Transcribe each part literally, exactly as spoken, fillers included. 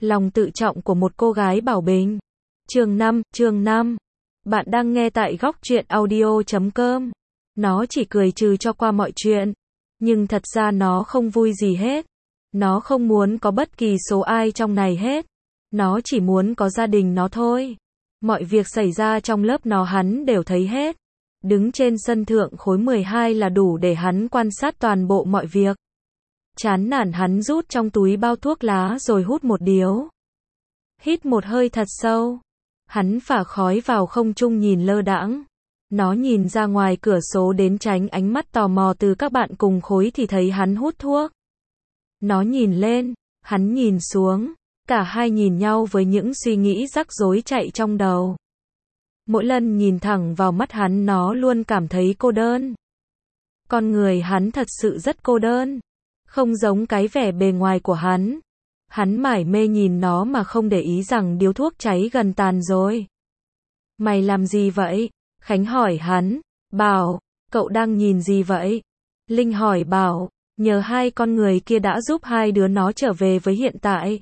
Lòng tự trọng của một cô gái bảo bình. Chương năm, chương năm. Bạn đang nghe tại góc truyện audio chấm com. Nó chỉ cười trừ cho qua mọi chuyện. Nhưng thật ra nó không vui gì hết. Nó không muốn có bất kỳ số ai trong này hết. Nó chỉ muốn có gia đình nó thôi. Mọi việc xảy ra trong lớp nó hắn đều thấy hết. Đứng trên sân thượng khối mười hai là đủ để hắn quan sát toàn bộ mọi việc. Chán nản hắn rút trong túi bao thuốc lá rồi hút một điếu. Hít một hơi thật sâu. Hắn phả khói vào không trung nhìn lơ đãng. Nó nhìn ra ngoài cửa sổ đến tránh ánh mắt tò mò từ các bạn cùng khối thì thấy hắn hút thuốc. Nó nhìn lên, hắn nhìn xuống. Cả hai nhìn nhau với những suy nghĩ rắc rối chạy trong đầu. Mỗi lần nhìn thẳng vào mắt hắn nó luôn cảm thấy cô đơn. Con người hắn thật sự rất cô đơn. Không giống cái vẻ bề ngoài của hắn. Hắn mải mê nhìn nó mà không để ý rằng điếu thuốc cháy gần tàn rồi. Mày làm gì vậy? Khánh hỏi hắn. Bảo, cậu đang nhìn gì vậy? Linh hỏi Bảo, nhờ hai con người kia đã giúp hai đứa nó trở về với hiện tại.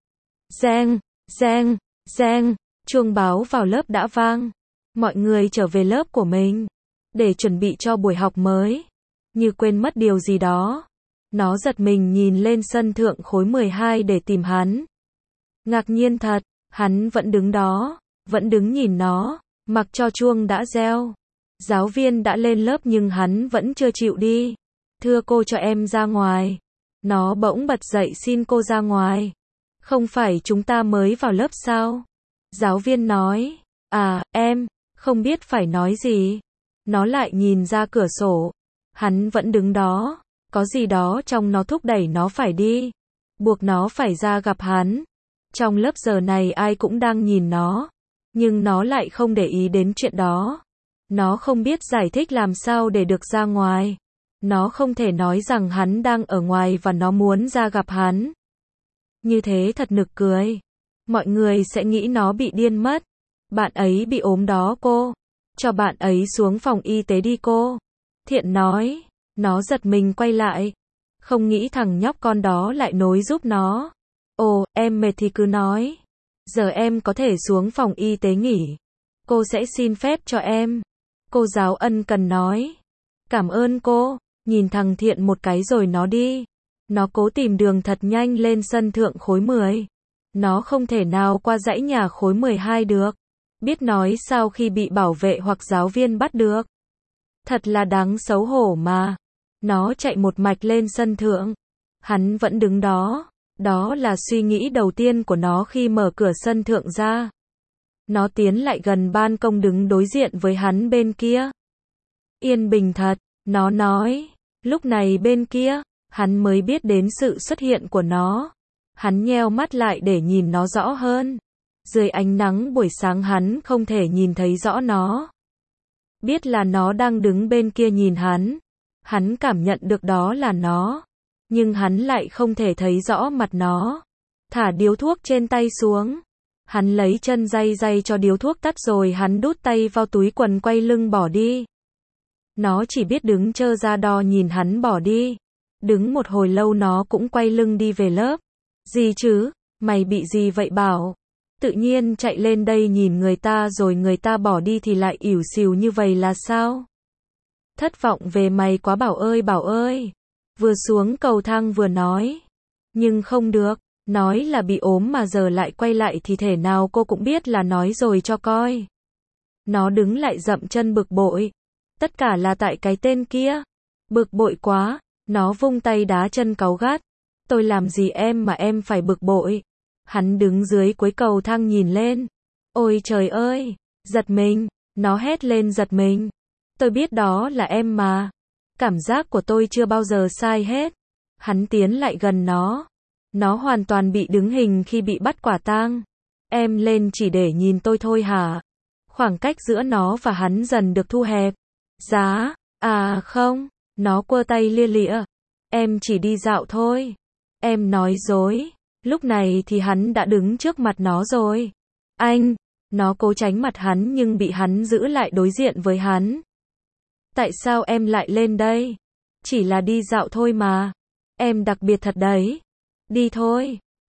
Reng, reng, reng, chuông báo vào lớp đã vang. Mọi người trở về lớp của mình. Để chuẩn bị cho buổi học mới. Như quên mất điều gì đó. Nó giật mình nhìn lên sân thượng khối mười hai để tìm hắn. Ngạc nhiên thật, hắn vẫn đứng đó, vẫn đứng nhìn nó, mặc cho chuông đã reo. Giáo viên đã lên lớp nhưng hắn vẫn chưa chịu đi. Thưa cô cho em ra ngoài. Nó bỗng bật dậy xin cô ra ngoài. Không phải chúng ta mới vào lớp sao? Giáo viên nói, à, em, không biết phải nói gì. Nó lại nhìn ra cửa sổ. Hắn vẫn đứng đó. Có gì đó trong nó thúc đẩy nó phải đi. Buộc nó phải ra gặp hắn. Trong lớp giờ này ai cũng đang nhìn nó. Nhưng nó lại không để ý đến chuyện đó. Nó không biết giải thích làm sao để được ra ngoài. Nó không thể nói rằng hắn đang ở ngoài và nó muốn ra gặp hắn. Như thế thật nực cười. Mọi người sẽ nghĩ nó bị điên mất. Bạn ấy bị ốm đó cô. Cho bạn ấy xuống phòng y tế đi cô. Thiện nói. Nó giật mình quay lại. Không nghĩ thằng nhóc con đó lại nối giúp nó. Ồ, em mệt thì cứ nói. Giờ em có thể xuống phòng y tế nghỉ. Cô sẽ xin phép cho em. Cô giáo ân cần nói. Cảm ơn cô. Nhìn thằng Thiện một cái rồi nó đi. Nó cố tìm đường thật nhanh lên sân thượng khối mười. Nó không thể nào qua dãy nhà khối mười hai được. Biết nói sao khi bị bảo vệ hoặc giáo viên bắt được. Thật là đáng xấu hổ mà. Nó chạy một mạch lên sân thượng. Hắn vẫn đứng đó. Đó là suy nghĩ đầu tiên của nó khi mở cửa sân thượng ra. Nó tiến lại gần ban công đứng đối diện với hắn bên kia. Yên bình thật, nó nói. Lúc này bên kia, hắn mới biết đến sự xuất hiện của nó. Hắn nheo mắt lại để nhìn nó rõ hơn. Dưới ánh nắng buổi sáng hắn không thể nhìn thấy rõ nó. Biết là nó đang đứng bên kia nhìn hắn. Hắn cảm nhận được đó là nó. Nhưng hắn lại không thể thấy rõ mặt nó. Thả điếu thuốc trên tay xuống. Hắn lấy chân day day cho điếu thuốc tắt rồi hắn đút tay vào túi quần quay lưng bỏ đi. Nó chỉ biết đứng trơ ra đo nhìn hắn bỏ đi. Đứng một hồi lâu nó cũng quay lưng đi về lớp. Gì chứ? Mày bị gì vậy Bảo? Tự nhiên chạy lên đây nhìn người ta rồi người ta bỏ đi thì lại ỉu xìu như vậy là sao? Thất vọng về mày quá Bảo ơi Bảo ơi. Vừa xuống cầu thang vừa nói. Nhưng không được. Nói là bị ốm mà giờ lại quay lại thì thể nào cô cũng biết là nói rồi cho coi. Nó đứng lại dậm chân bực bội. Tất cả là tại cái tên kia. Bực bội quá. Nó vung tay đá chân cáu gắt. Tôi làm gì em mà em phải bực bội. Hắn đứng dưới cuối cầu thang nhìn lên. Ôi trời ơi. Giật mình. Nó hét lên giật mình. Tôi biết đó là em mà. Cảm giác của tôi chưa bao giờ sai hết. Hắn tiến lại gần nó. Nó hoàn toàn bị đứng hình khi bị bắt quả tang. Em lên chỉ để nhìn tôi thôi hả? Khoảng cách giữa nó và hắn dần được thu hẹp. Giá, à không. Nó quơ tay lia lịa. Em chỉ đi dạo thôi. Em nói dối. Lúc này thì hắn đã đứng trước mặt nó rồi. Anh. Nó cố tránh mặt hắn nhưng bị hắn giữ lại đối diện với hắn. Tại sao em lại lên đây? Chỉ là đi dạo thôi mà. Em đặc biệt thật đấy. Đi thôi.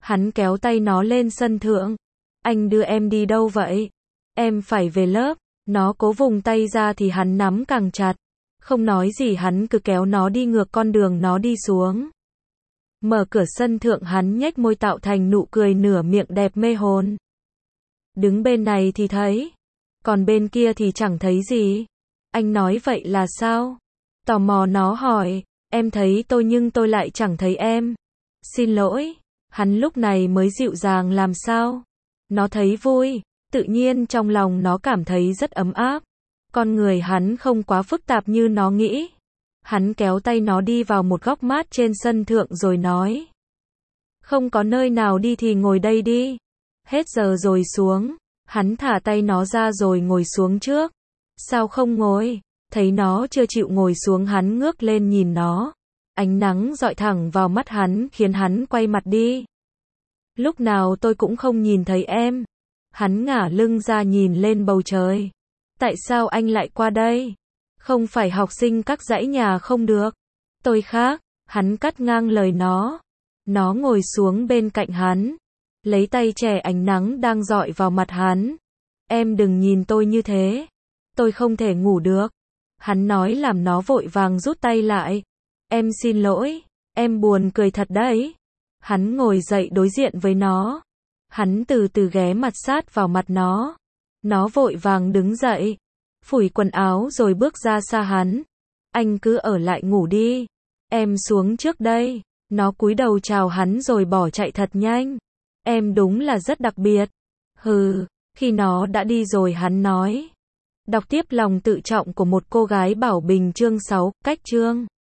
Hắn kéo tay nó lên sân thượng. Anh đưa em đi đâu vậy? Em phải về lớp. Nó cố vùng tay ra thì hắn nắm càng chặt. Không nói gì hắn cứ kéo nó đi ngược con đường nó đi xuống. Mở cửa sân thượng hắn nhếch môi tạo thành nụ cười nửa miệng đẹp mê hồn. Đứng bên này thì thấy. Còn bên kia thì chẳng thấy gì. Anh nói vậy là sao? Tò mò nó hỏi. Em thấy tôi nhưng tôi lại chẳng thấy em. Xin lỗi. Hắn lúc này mới dịu dàng làm sao. Nó thấy vui. Tự nhiên trong lòng nó cảm thấy rất ấm áp. Con người hắn không quá phức tạp như nó nghĩ. Hắn kéo tay nó đi vào một góc mát trên sân thượng rồi nói. Không có nơi nào đi thì ngồi đây đi. Hết giờ rồi xuống. Hắn thả tay nó ra rồi ngồi xuống trước. Sao không ngồi? Thấy nó chưa chịu ngồi xuống hắn ngước lên nhìn nó. Ánh nắng dọi thẳng vào mắt hắn khiến hắn quay mặt đi. Lúc nào tôi cũng không nhìn thấy em. Hắn ngả lưng ra nhìn lên bầu trời. Tại sao anh lại qua đây? Không phải học sinh các dãy nhà không được. Tôi khác. Hắn cắt ngang lời nó. Nó ngồi xuống bên cạnh hắn. Lấy tay chẻ ánh nắng đang dọi vào mặt hắn. Em đừng nhìn tôi như thế. Tôi không thể ngủ được. Hắn nói làm nó vội vàng rút tay lại. Em xin lỗi. Em buồn cười thật đấy. Hắn ngồi dậy đối diện với nó. Hắn từ từ ghé mặt sát vào mặt nó. Nó vội vàng đứng dậy. Phủi quần áo rồi bước ra xa hắn. Anh cứ ở lại ngủ đi. Em xuống trước đây. Nó cúi đầu chào hắn rồi bỏ chạy thật nhanh. Em đúng là rất đặc biệt. Hừ, khi nó đã đi rồi hắn nói. Đọc tiếp lòng tự trọng của một cô gái Bảo Bình chương sáu, cách chương.